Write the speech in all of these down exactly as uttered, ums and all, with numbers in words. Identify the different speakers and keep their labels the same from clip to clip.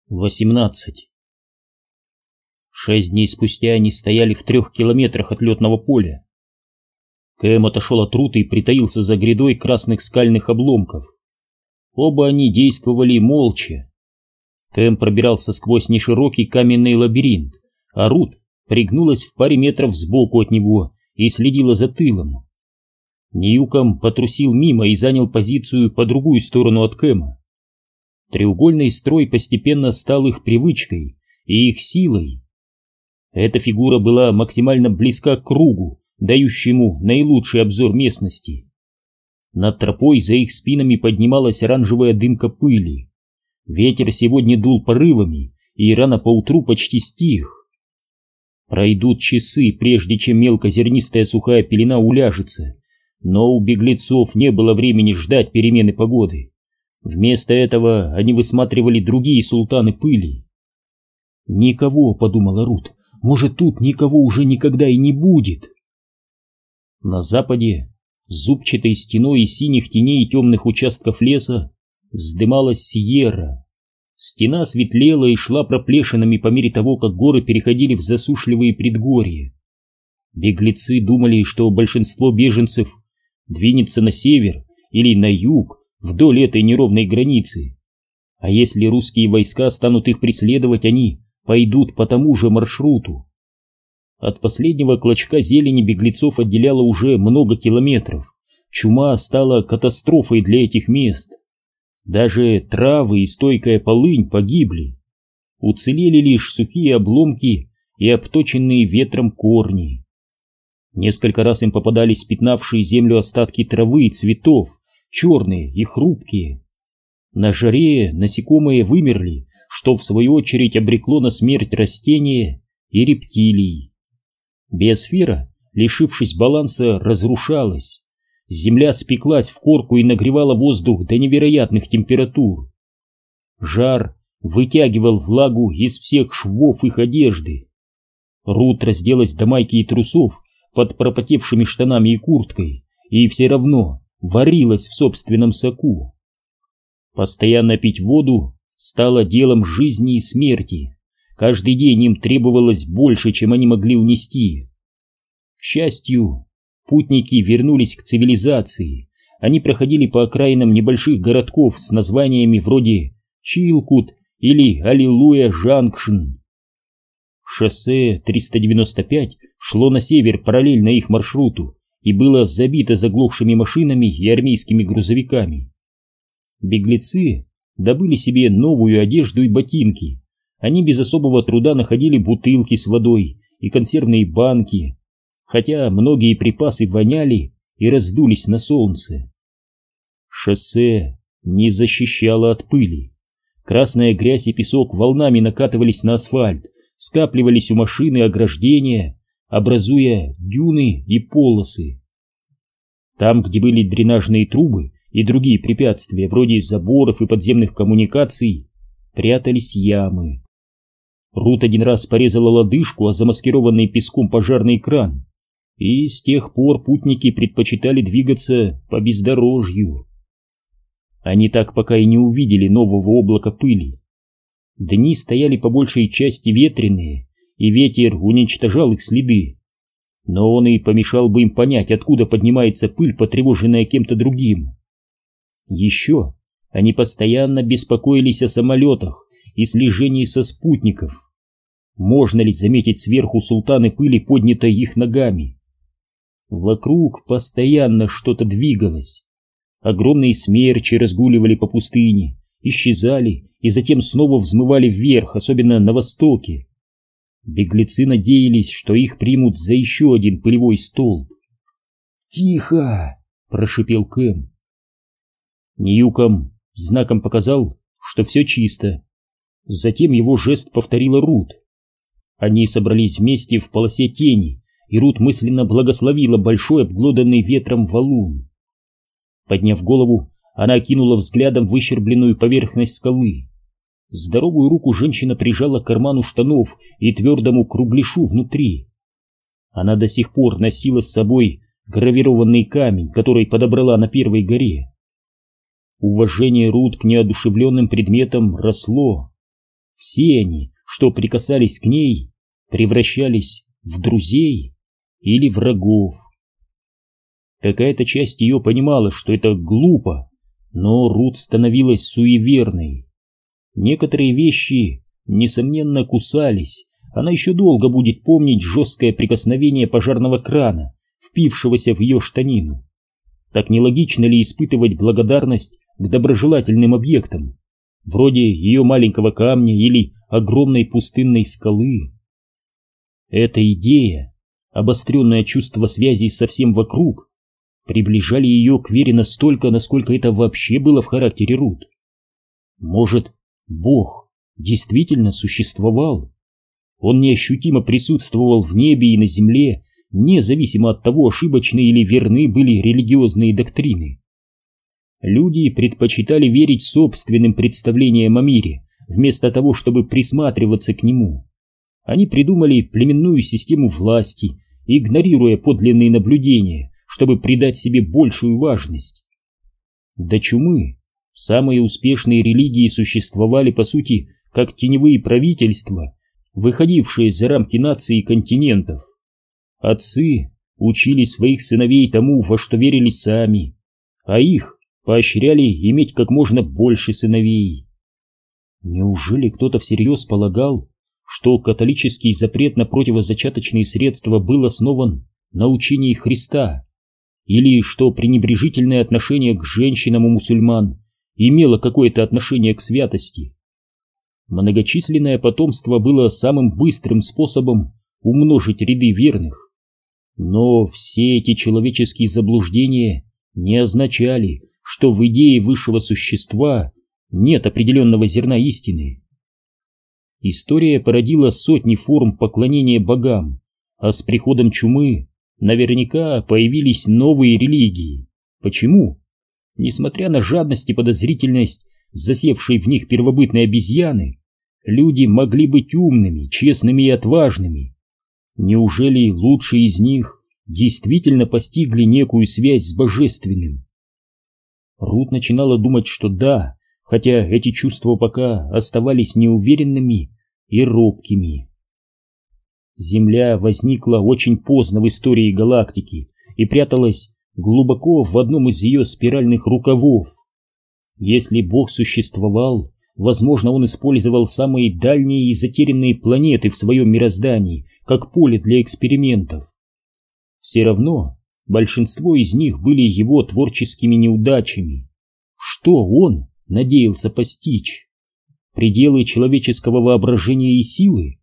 Speaker 1: восемнадцать. Шесть дней спустя они стояли в трех километрах от летного поля. Кэм отошел от Рута и притаился за грядой красных скальных обломков. Оба они действовали молча. Кэм пробирался сквозь неширокий каменный лабиринт, а Рут пригнулась в паре метров сбоку от него и следила за тылом. Ньюком потрусил мимо и занял позицию по другую сторону от Кэма. Треугольный строй постепенно стал их привычкой и их силой. Эта фигура была максимально близка к кругу, дающему наилучший обзор местности. Над тропой за их спинами поднималась оранжевая дымка пыли. Ветер сегодня дул порывами, и рано поутру почти стих. Пройдут часы, прежде чем мелкозернистая сухая пелена уляжется, но у беглецов не было времени ждать перемены погоды. Вместо этого они высматривали другие султаны пыли. «Никого», — подумала Рут, — «может, тут никого уже никогда и не будет». На западе, зубчатой стеной из синих теней и темных участков леса, вздымалась Сьерра. Стена светлела и шла проплешинами по мере того, как горы переходили в засушливые предгорья. Беглецы думали, что большинство беженцев двинется на север или на юг вдоль этой неровной границы. А если русские войска станут их преследовать, они пойдут по тому же маршруту. От последнего клочка зелени беглецов отделяло уже много километров. Чума стала катастрофой для этих мест. Даже травы и стойкая полынь погибли. Уцелели лишь сухие обломки и обточенные ветром корни. Несколько раз им попадались пятнавшие землю остатки травы и цветов, черные и хрупкие. На жаре насекомые вымерли, что в свою очередь обрекло на смерть растения и рептилий. Биосфера, лишившись баланса, разрушалась. Земля спеклась в корку и нагревала воздух до невероятных температур. Жар вытягивал влагу из всех швов их одежды. Рут разделась до майки и трусов под пропотевшими штанами и курткой, и все равно варилась в собственном соку. Постоянно пить воду стало делом жизни и смерти. Каждый день им требовалось больше, чем они могли унести. К счастью, путники вернулись к цивилизации. Они проходили по окраинам небольших городков с названиями вроде Чилкут или Аллилуйя Джанкшн. Шоссе триста девяносто пять шло на север параллельно их маршруту и было забито заглохшими машинами и армейскими грузовиками. Беглецы добыли себе новую одежду и ботинки. Они без особого труда находили бутылки с водой и консервные банки, хотя многие припасы воняли и раздулись на солнце. Шоссе не защищало от пыли. Красная грязь и песок волнами накатывались на асфальт, скапливались у машины ограждения, образуя дюны и полосы. Там, где были дренажные трубы и другие препятствия, вроде заборов и подземных коммуникаций, прятались ямы. Рут один раз порезала лодыжку о замаскированный песком пожарный кран, и с тех пор путники предпочитали двигаться по бездорожью. Они так пока и не увидели нового облака пыли. Дни стояли по большей части ветреные, и ветер уничтожал их следы. Но он и помешал бы им понять, откуда поднимается пыль, потревоженная кем-то другим. Еще они постоянно беспокоились о самолетах и слежении со спутников. Можно ли заметить сверху султаны пыли, поднятой их ногами? Вокруг постоянно что-то двигалось. Огромные смерчи разгуливали по пустыне, исчезали и затем снова взмывали вверх, особенно на востоке. Беглецы надеялись, что их примут за еще один пылевой столб. «Тихо!» — прошипел Кэм. Ньюком знаком показал, что все чисто. Затем его жест повторила Рут. Они собрались вместе в полосе тени, и Рут мысленно благословила большой обглоданный ветром валун. Подняв голову, она окинула взглядом выщербленную поверхность скалы. Здоровую руку женщина прижала к карману штанов и твердому кругляшу внутри. Она до сих пор носила с собой гравированный камень, который подобрала на первой горе. Уважение Рут к неодушевленным предметам росло. все они, что прикасались к ней, превращались в друзей или врагов. Какая-то часть ее понимала, что это глупо, но Рут становилась суеверной. Некоторые вещи, несомненно, кусались. Она еще долго будет помнить жесткое прикосновение пожарного крана, впившегося в ее штанину. Так нелогично ли испытывать благодарность к доброжелательным объектам, вроде ее маленького камня или огромной пустынной скалы? Эта идея, обостренное чувство связи со всем вокруг, приближали ее к вере настолько, насколько это вообще было в характере Рут. Может, Бог действительно существовал? Он неощутимо присутствовал в небе и на земле, независимо от того, ошибочны или верны были религиозные доктрины. Люди предпочитали верить собственным представлениям о мире, вместо того, чтобы присматриваться к нему. Они придумали племенную систему власти, игнорируя подлинные наблюдения, чтобы придать себе большую важность. До чумы самые успешные религии существовали, по сути, как теневые правительства, выходившие за рамки наций и континентов. Отцы учили своих сыновей тому, во что верили сами, а их поощряли иметь как можно больше сыновей. Неужели кто-то всерьез полагал, что католический запрет на противозачаточные средства был основан на учении Христа, или что пренебрежительное отношение к женщинам у мусульман имело какое-то отношение к святости? Многочисленное потомство было самым быстрым способом умножить ряды верных. Но все эти человеческие заблуждения не означали, что в идее высшего существа нет определенного зерна истины. История породила сотни форм поклонения богам, а с приходом чумы наверняка появились новые религии. Почему? Несмотря на жадность и подозрительность, засевшей в них первобытной обезьяны, люди могли быть умными, честными и отважными. Неужели лучшие из них действительно постигли некую связь с божественным? Рут начинала думать, что да, хотя эти чувства пока оставались неуверенными и робкими. Земля возникла очень поздно в истории галактики и пряталась глубоко в одном из ее спиральных рукавов. Если Бог существовал, возможно, он использовал самые дальние и затерянные планеты в своем мироздании как поле для экспериментов. Все равно большинство из них были его творческими неудачами. Что он надеялся постичь? Пределы человеческого воображения и силы?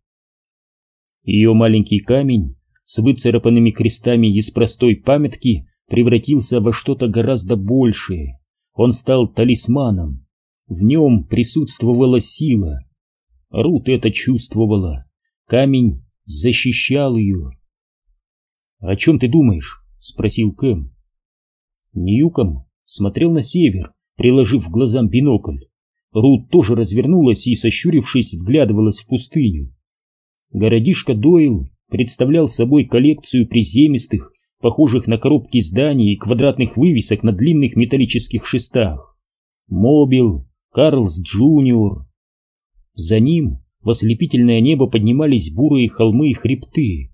Speaker 1: Ее маленький камень с выцарапанными крестами из простой памятки превратился во что-то гораздо большее. Он стал талисманом. В нем присутствовала сила. Рут это чувствовала. Камень защищал ее. «О чем ты думаешь?» — спросил Кэм. Ньюком смотрел на север, приложив к глазам бинокль. Рут тоже развернулась и, сощурившись, вглядывалась в пустыню. Городишко Дойл представлял собой коллекцию приземистых, похожих на коробки зданий и квадратных вывесок на длинных металлических шестах. Мобил, Карлс Джуниор. За ним в ослепительное небо поднимались бурые холмы и хребты.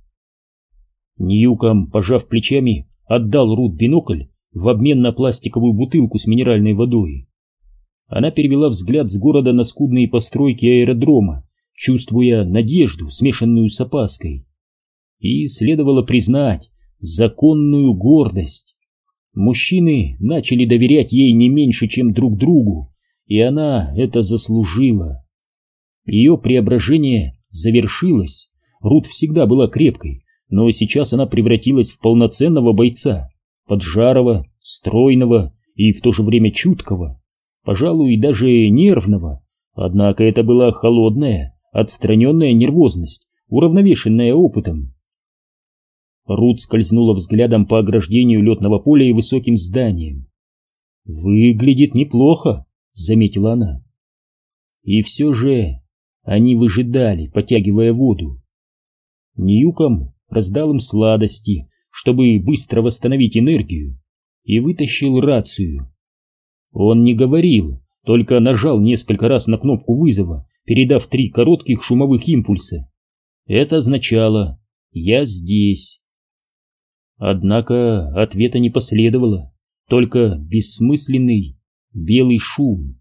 Speaker 1: Ньюком, пожав плечами, отдал Рут бинокль в обмен на пластиковую бутылку с минеральной водой. Она перевела взгляд с города на скудные постройки аэродрома, чувствуя надежду, смешанную с опаской. И следовало признать законную гордость. Мужчины начали доверять ей не меньше, чем друг другу, и она это заслужила. Ее преображение завершилось. Рут всегда была крепкой, но сейчас она превратилась в полноценного бойца, поджарого, стройного и в то же время чуткого, пожалуй, даже нервного. Однако это была холодная, отстраненная нервозность, уравновешенная опытом. Рут скользнула взглядом по ограждению летного поля и высоким зданиям. «Выглядит неплохо», — заметила она. И все же они выжидали, потягивая воду. Ньюком раздал им сладости, чтобы быстро восстановить энергию, и вытащил рацию. Он не говорил, только нажал несколько раз на кнопку вызова, передав три коротких шумовых импульса. Это означало «я здесь». Однако ответа не последовало, только бессмысленный белый шум.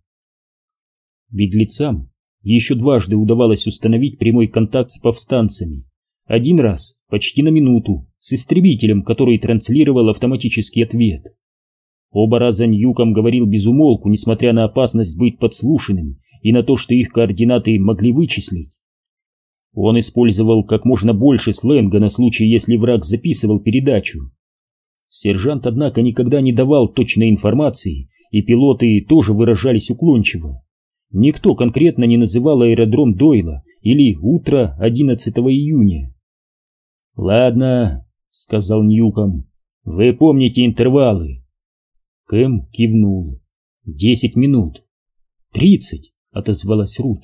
Speaker 1: Беглецам еще дважды удавалось установить прямой контакт с повстанцами. Один раз, почти на минуту, с истребителем, который транслировал автоматический ответ. Оба раза Ньюком говорил без умолку, несмотря на опасность быть подслушанным и на то, что их координаты могли вычислить. Он использовал как можно больше сленга на случай, если враг записывал передачу. Сержант, однако, никогда не давал точной информации, и пилоты тоже выражались уклончиво. Никто конкретно не называл аэродром Дойла или утро одиннадцатого июня. «Ладно», — сказал Ньюком, — «вы помните интервалы?» Кэм кивнул. «Десять минут». «Тридцать», — отозвалась Рут.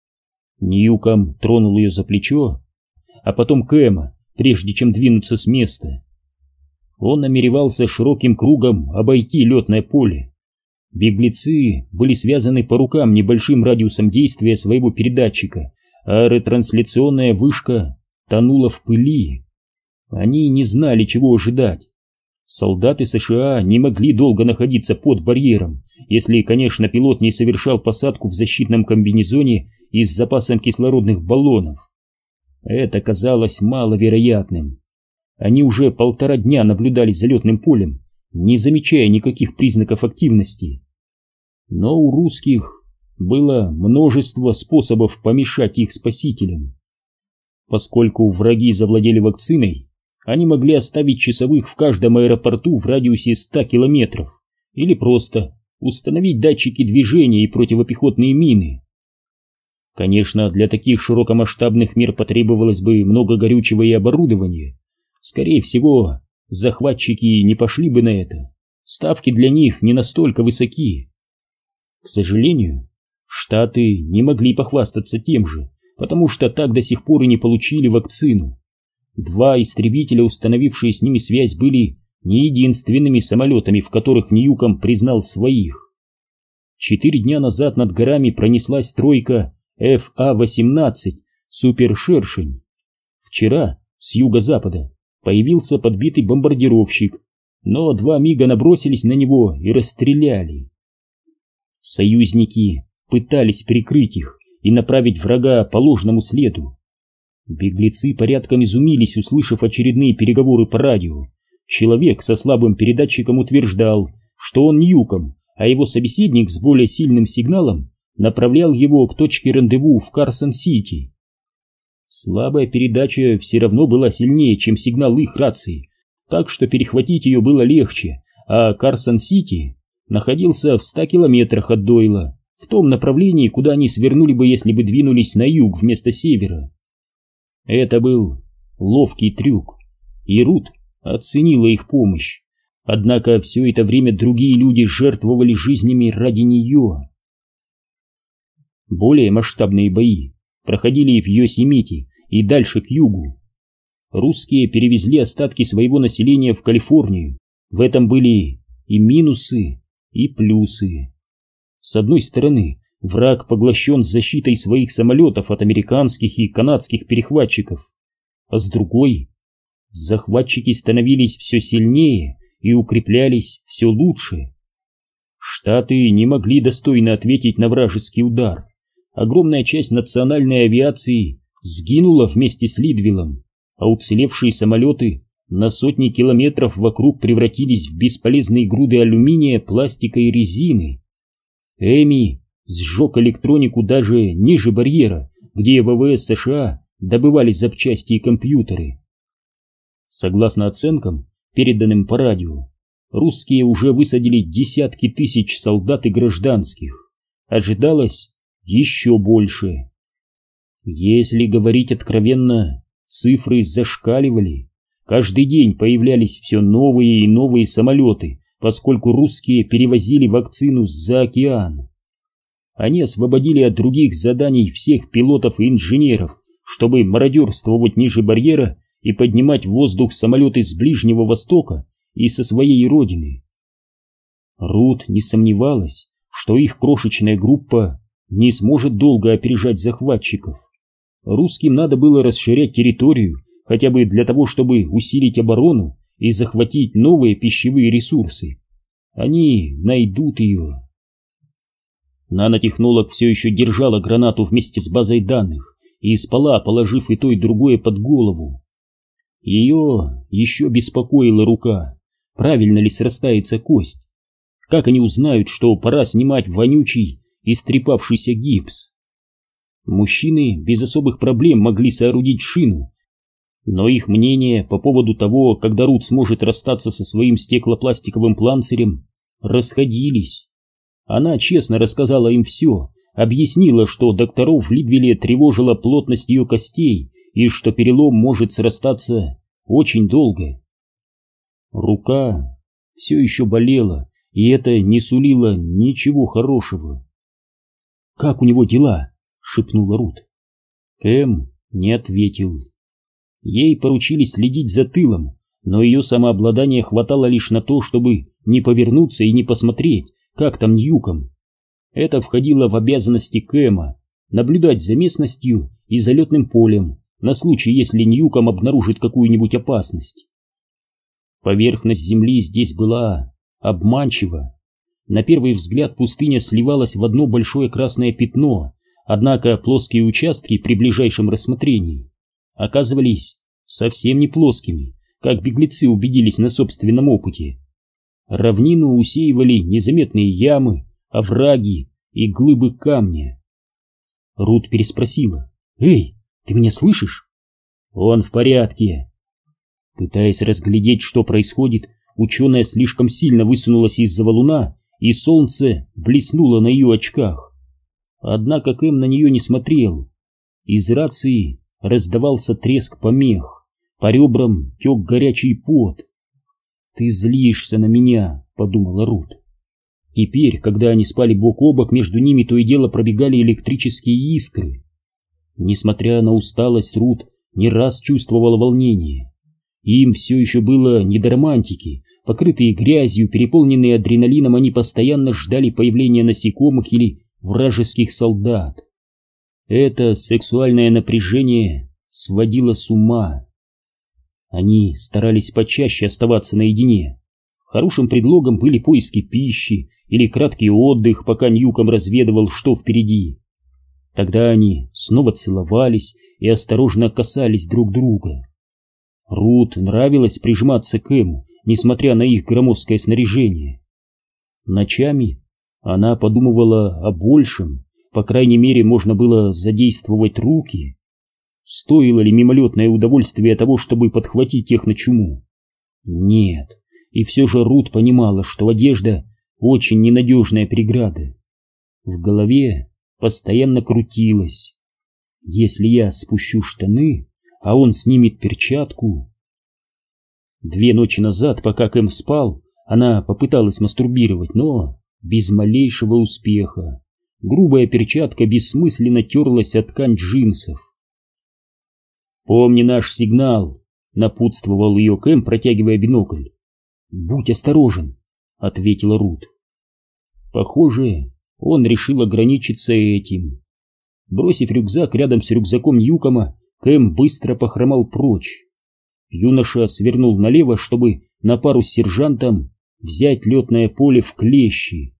Speaker 1: Ньюком тронул ее за плечо, а потом Кэма, прежде чем двинуться с места. Он намеревался широким кругом обойти летное поле. Беглецы были связаны по рукам небольшим радиусом действия своего передатчика, а ретрансляционная вышка тонула в пыли. Они не знали, чего ожидать. Солдаты США не могли долго находиться под барьером, если, конечно, пилот не совершал посадку в защитном комбинезоне и с запасом кислородных баллонов. Это казалось маловероятным. Они уже полтора дня наблюдали за летным полем, не замечая никаких признаков активности. Но у русских было множество способов помешать их спасителям. Поскольку враги завладели вакциной, они могли оставить часовых в каждом аэропорту в радиусе ста километров или просто установить датчики движения и противопехотные мины. Конечно, для таких широкомасштабных мер потребовалось бы много горючего и оборудования. Скорее всего, захватчики не пошли бы на это. Ставки для них не настолько высоки. К сожалению, Штаты не могли похвастаться тем же, потому что так до сих пор и не получили вакцину. Два истребителя, установившие с ними связь, были не единственными самолетами, в которых Ньюком признал своих. Четыре дня назад над горами пронеслась тройка эф а восемнадцать «Супер-шершень». Вчера с юго-запада появился подбитый бомбардировщик, но два мига набросились на него и расстреляли. Союзники пытались прикрыть их и направить врага по ложному следу. Беглецы порядком изумились, услышав очередные переговоры по радио. Человек со слабым передатчиком утверждал, что он Ньюком, а его собеседник с более сильным сигналом направлял его к точке рандеву в Карсон-Сити. Слабая передача все равно была сильнее, чем сигнал их рации, так что перехватить ее было легче, а Карсон-Сити находился в ста километрах от Дойла, в том направлении, куда они свернули бы, если бы двинулись на юг вместо севера. Это был ловкий трюк, и Рут оценила их помощь, однако все это время другие люди жертвовали жизнями ради нее. Более масштабные бои проходили в Йосемите и дальше к югу. Русские перевезли остатки своего населения в Калифорнию. В этом были и минусы, и плюсы. С одной стороны, враг поглощен защитой своих самолетов от американских и канадских перехватчиков, а с другой, захватчики становились все сильнее и укреплялись все лучше. Штаты не могли достойно ответить на вражеский удар. Огромная часть национальной авиации сгинула вместе с Лидвиллом, а уцелевшие самолеты на сотни километров вокруг превратились в бесполезные груды алюминия, пластика и резины. Эми сжег электронику даже ниже барьера, где ВВС США добывали запчасти и компьютеры. Согласно оценкам, переданным по радио, русские уже высадили десятки тысяч солдат и гражданских. Ожидалось еще больше. Если говорить откровенно, цифры зашкаливали. Каждый день появлялись все новые и новые самолеты, поскольку русские перевозили вакцину за океан. Они освободили от других заданий всех пилотов и инженеров, чтобы мародерствовать ниже барьера и поднимать в воздух самолеты с Ближнего Востока и со своей родины. Рут не сомневалась, что их крошечная группа не сможет долго опережать захватчиков. Русским надо было расширять территорию, хотя бы для того, чтобы усилить оборону и захватить новые пищевые ресурсы. Они найдут ее. Нанотехнолог все еще держала гранату вместе с базой данных и спала, положив и то, и другое под голову. Ее еще беспокоила рука, правильно ли срастается кость. Как они узнают, что пора снимать вонючий, истрепавшийся гипс? Мужчины без особых проблем могли соорудить шину, но их мнение по поводу того, когда Рут сможет расстаться со своим стеклопластиковым панцирем, расходились. Она честно рассказала им все, объяснила, что докторов в Лидвилле тревожила плотность ее костей и что перелом может срастаться очень долго. Рука все еще болела, и это не сулило ничего хорошего. «Как у него дела?» — шепнула Рут. Кэм не ответил. Ей поручили следить за тылом, но ее самообладание хватало лишь на то, чтобы не повернуться и не посмотреть, как там Ньюком. Это входило в обязанности Кэма — наблюдать за местностью и залетным полем на случай, если Ньюком обнаружит какую-нибудь опасность. Поверхность земли здесь была обманчива. На первый взгляд пустыня сливалась в одно большое красное пятно, однако плоские участки при ближайшем рассмотрении оказывались совсем не плоскими, как беглецы убедились на собственном опыте. Равнину усеивали незаметные ямы, овраги и глыбы камня. Рут переспросила: «Эй, ты меня слышишь?» «Он в порядке». Пытаясь разглядеть, что происходит, ученая слишком сильно высунулась из-за валуна, и солнце блеснуло на ее очках. Однако Кэм на нее не смотрел. Из рации раздавался треск помех, по ребрам тек горячий пот. «Ты злишься на меня», — подумала Рут. Теперь, когда они спали бок о бок, между ними то и дело пробегали электрические искры. Несмотря на усталость, Рут не раз чувствовала волнение. Им все еще было не до романтики. Покрытые грязью, переполненные адреналином, они постоянно ждали появления насекомых или вражеских солдат. Это сексуальное напряжение сводило с ума. Они старались почаще оставаться наедине. Хорошим предлогом были поиски пищи или краткий отдых, пока Ньюком разведывал, что впереди. Тогда они снова целовались и осторожно касались друг друга. Рут нравилось прижиматься к Эму, несмотря на их громоздкое снаряжение. Ночами она подумывала о большем, по крайней мере, можно было задействовать руки. Стоило ли мимолетное удовольствие того, чтобы подхватить техночуму? Нет, и все же Рут понимала, что одежда — очень ненадежная преграда. В голове постоянно крутилось: если я спущу штаны, а он снимет перчатку. Две ночи назад, пока Кэм спал, она попыталась мастурбировать, но без малейшего успеха. Грубая перчатка бессмысленно терлась о ткань джинсов. «Помни наш сигнал», — напутствовал ее Кэм, протягивая бинокль. «Будь осторожен», — ответила Рут. Похоже, он решил ограничиться этим. Бросив рюкзак рядом с рюкзаком Ньюкома, Кэм быстро похромал прочь. Юноша свернул налево, чтобы на пару с сержантом взять летное поле в клещи.